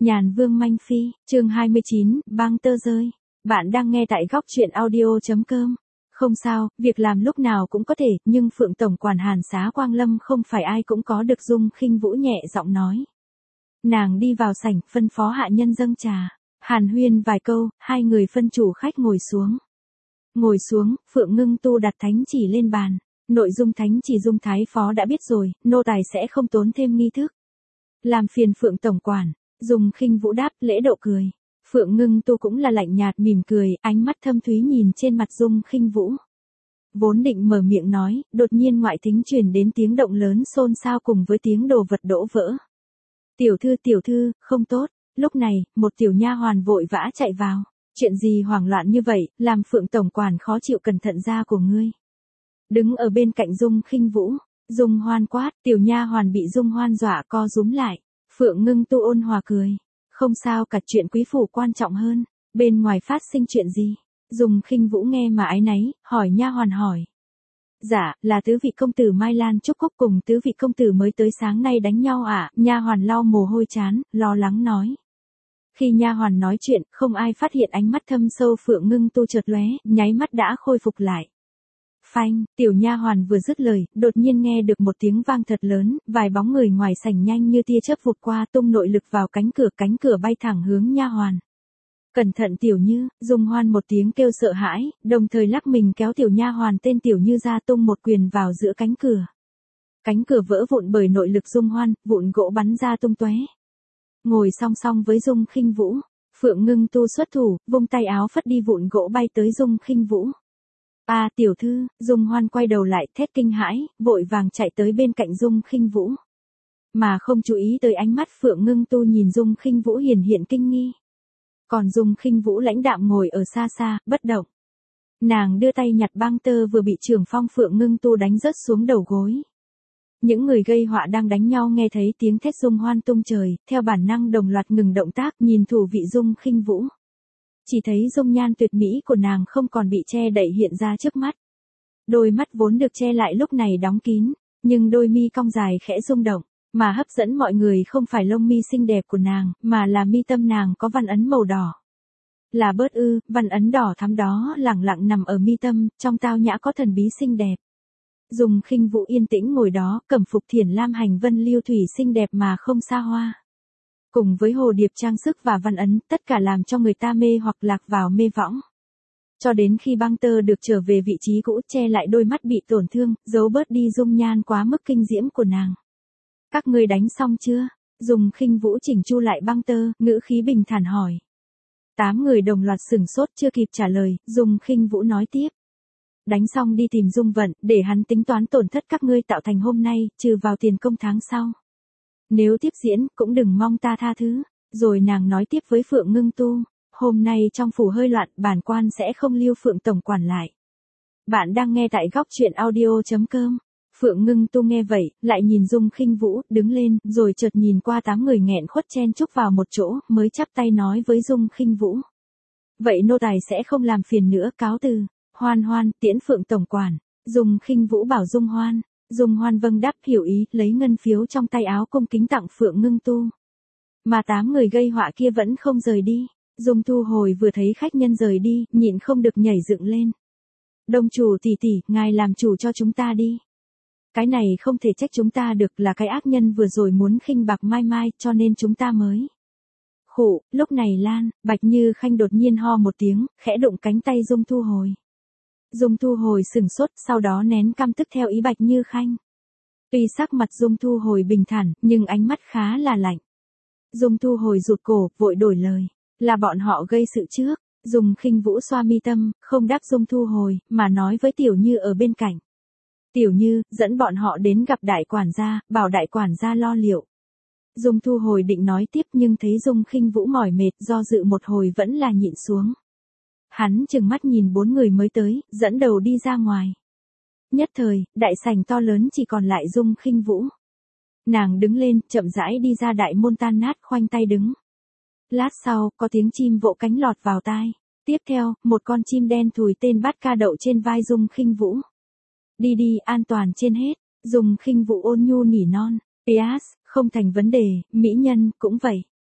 Nhàn Vương Manh Phi, chương 29, băng tơ rơi. Bạn đang nghe tại góc truyện audio.com. Không sao, việc làm lúc nào cũng có thể, nhưng Phượng Tổng quản Hàn Xá Quang Lâm không phải ai cũng có được. Dung Khinh Vũ nhẹ giọng nói. Nàng đi vào sảnh, phân phó hạ nhân dâng trà. Hàn huyên vài câu, hai người phân chủ khách ngồi xuống. Ngồi xuống, Phượng Ngưng Tu đặt thánh chỉ lên bàn. Nội dung thánh chỉ Dung Thái Phó đã biết rồi, nô tài sẽ không tốn thêm nghi thức. Làm phiền Phượng Tổng quản. Dung Khinh Vũ đáp, lễ độ cười. Phượng Ngưng Tu cũng là lạnh nhạt mỉm cười, ánh mắt thâm thúy nhìn trên mặt Dung Khinh Vũ. Vốn định mở miệng nói, đột nhiên ngoại thính truyền đến tiếng động lớn xôn xao cùng với tiếng đồ vật đổ vỡ. Tiểu thư, không tốt. Lúc này, một tiểu nha hoàn vội vã chạy vào. Chuyện gì hoảng loạn như vậy, làm Phượng Tổng quản khó chịu, cẩn thận da của ngươi. Đứng ở bên cạnh Dung Khinh Vũ, Dung Hoan quát, tiểu nha hoàn bị Dung Hoan dọa co rúm lại. Phượng Ngưng Tu ôn hòa cười. Không sao cả, chuyện quý phủ quan trọng hơn. Bên ngoài phát sinh chuyện gì? Dung Khinh Vũ nghe mà áy náy, hỏi nha hoàn hỏi. Dạ, là tứ vị công tử Mai Lan Trúc Cúc cùng tứ vị công tử mới tới sáng nay đánh nhau ạ. Nha hoàn lau mồ hôi trán, lo lắng nói. Khi nha hoàn nói chuyện, không ai phát hiện ánh mắt thâm sâu Phượng Ngưng Tu chợt lóe, nháy mắt đã khôi phục lại. Phanh, tiểu nha hoàn vừa dứt lời, đột nhiên nghe được một tiếng vang thật lớn, vài bóng người ngoài sảnh nhanh như tia chớp vụt qua, tung nội lực vào cánh cửa bay thẳng hướng nha hoàn. Cẩn thận Tiểu Như, Dung Hoan một tiếng kêu sợ hãi, đồng thời lắc mình kéo tiểu nha hoàn tên Tiểu Như ra, tung một quyền vào giữa cánh cửa. Cánh cửa vỡ vụn bởi nội lực Dung Hoan, vụn gỗ bắn ra tung tóe. Ngồi song song với Dung Khinh Vũ, Phượng Ngưng Tu xuất thủ, vung tay áo phất đi vụn gỗ bay tới Dung Khinh Vũ. Tiểu thư, Dung Hoan quay đầu lại thét kinh hãi, vội vàng chạy tới bên cạnh Dung Khinh Vũ. Mà không chú ý tới ánh mắt Phượng Ngưng Tu nhìn Dung Khinh Vũ hiện kinh nghi. Còn Dung Khinh Vũ lãnh đạm ngồi ở xa xa, bất động. Nàng đưa tay nhặt băng tơ vừa bị trưởng phong Phượng Ngưng Tu đánh rớt xuống đầu gối. Những người gây họa đang đánh nhau nghe thấy tiếng thét Dung Hoan tung trời, theo bản năng đồng loạt ngừng động tác, nhìn thủ vị Dung Khinh Vũ. Chỉ thấy dung nhan tuyệt mỹ của nàng không còn bị che đậy hiện ra trước mắt. Đôi mắt vốn được che lại lúc này đóng kín, nhưng đôi mi cong dài khẽ rung động, mà hấp dẫn mọi người không phải lông mi xinh đẹp của nàng, mà là mi tâm nàng có văn ấn màu đỏ. Là bớt ư, văn ấn đỏ thắm đó lẳng lặng nằm ở mi tâm, trong tao nhã có thần bí xinh đẹp. Dung Khinh Vũ yên tĩnh ngồi đó, cẩm phục thiển lam hành vân lưu thủy xinh đẹp mà không xa hoa. Cùng với hồ điệp trang sức và văn ấn, tất cả làm cho người ta mê hoặc lạc vào mê võng. Cho đến khi băng tơ được trở về vị trí cũ, che lại đôi mắt bị tổn thương, giấu bớt đi dung nhan quá mức kinh diễm của nàng. Các ngươi đánh xong chưa? Dung Khinh Vũ chỉnh chu lại băng tơ, ngữ khí bình thản hỏi. 8 người đồng loạt sửng sốt, chưa kịp trả lời, Dung Khinh Vũ nói tiếp. Đánh xong đi tìm Dung Vận, để hắn tính toán tổn thất các ngươi tạo thành hôm nay, trừ vào tiền công tháng sau. Nếu tiếp diễn, cũng đừng mong ta tha thứ. Rồi nàng nói tiếp với Phượng Ngưng Tu. Hôm nay trong phủ hơi loạn, bản quan sẽ không lưu Phượng Tổng quản lại. Bạn đang nghe tại góc truyện audio.com. Phượng Ngưng Tu nghe vậy, lại nhìn Dung Khinh Vũ, đứng lên, rồi chợt nhìn qua 8 người nghẹn khuất chen chúc vào một chỗ, mới chắp tay nói với Dung Khinh Vũ. Vậy nô tài sẽ không làm phiền nữa, cáo từ. Hoan Hoan, tiễn Phượng Tổng quản. Dung Khinh Vũ bảo Dung Hoan. Dung Hoan vâng đáp hiểu ý, lấy ngân phiếu trong tay áo cung kính tặng Phượng Ngưng Tu. Mà 8 người gây họa kia vẫn không rời đi. Dung Thu Hồi vừa thấy khách nhân rời đi, nhịn không được nhảy dựng lên. Đông chủ tỷ tỷ, ngài làm chủ cho chúng ta đi. Cái này không thể trách chúng ta được, là cái ác nhân vừa rồi muốn khinh bạc Mai Mai, cho nên chúng ta mới. Khụ, lúc này Lan, Bạch Như Khanh đột nhiên ho một tiếng, khẽ đụng cánh tay Dung Thu Hồi. Dung Thu Hồi sửng sốt, sau đó nén căm tức theo ý Bạch Như Khanh. Tuy sắc mặt Dung Thu Hồi bình thản, nhưng ánh mắt khá là lạnh. Dung Thu Hồi rụt cổ, vội đổi lời. Là bọn họ gây sự trước. Dung Khinh Vũ xoa mi tâm, không đáp Dung Thu Hồi, mà nói với Tiểu Như ở bên cạnh. Tiểu Như, dẫn bọn họ đến gặp đại quản gia, bảo đại quản gia lo liệu. Dung Thu Hồi định nói tiếp nhưng thấy Dung Khinh Vũ mỏi mệt, do dự một hồi vẫn là nhịn xuống. Hắn chừng mắt nhìn 4 người mới tới, dẫn đầu đi ra ngoài. Nhất thời, đại sảnh to lớn chỉ còn lại Dung Khinh Vũ. Nàng đứng lên, chậm rãi đi ra đại môn tan nát, khoanh tay đứng. Lát sau, có tiếng chim vỗ cánh lọt vào tai. Tiếp theo, một con chim đen thùi tên bát ca đậu trên vai Dung Khinh Vũ. Đi đi, an toàn trên hết. Dung Khinh Vũ ôn nhu nỉ non. Không thành vấn đề, mỹ nhân, cũng vậy.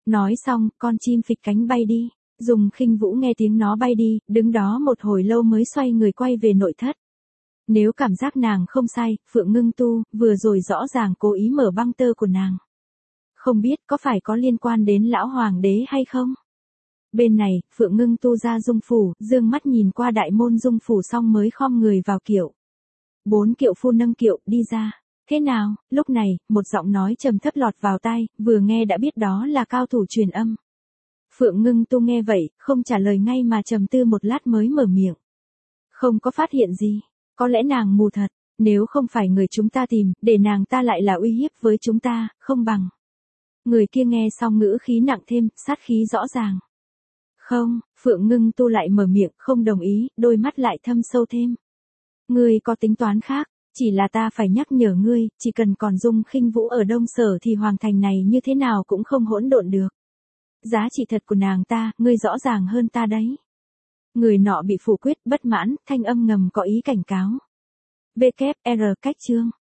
Nói xong, con chim phịch cánh bay đi. Dung Khinh Vũ nghe tiếng nó bay đi, đứng đó một hồi lâu mới xoay người quay về nội thất. Nếu cảm giác nàng không sai, Phượng Ngưng Tu, vừa rồi rõ ràng cố ý mở băng tơ của nàng. Không biết có phải có liên quan đến lão hoàng đế hay không? Bên này, Phượng Ngưng Tu ra dung phủ, dương mắt nhìn qua đại môn dung phủ xong mới khom người vào kiệu. 4 kiệu phu nâng kiệu, đi ra. Thế nào? Lúc này, một giọng nói trầm thấp lọt vào tai, vừa nghe đã biết đó là cao thủ truyền âm. Phượng Ngưng Tu nghe vậy, không trả lời ngay mà trầm tư một lát mới mở miệng. Không có phát hiện gì. Có lẽ nàng mù thật, nếu không phải người chúng ta tìm, để nàng ta lại là uy hiếp với chúng ta, không bằng. Người kia nghe xong ngữ khí nặng thêm, sát khí rõ ràng. Không, Phượng Ngưng Tu lại mở miệng, không đồng ý, đôi mắt lại thâm sâu thêm. Ngươi có tính toán khác, chỉ là ta phải nhắc nhở ngươi, chỉ cần còn Dung Khinh Vũ ở Đông Sở thì hoàng thành này như thế nào cũng không hỗn độn được. Giá trị thật của nàng ta, ngươi rõ ràng hơn ta đấy. Người nọ bị phủ quyết, bất mãn, thanh âm ngầm có ý cảnh cáo. VKR cách chương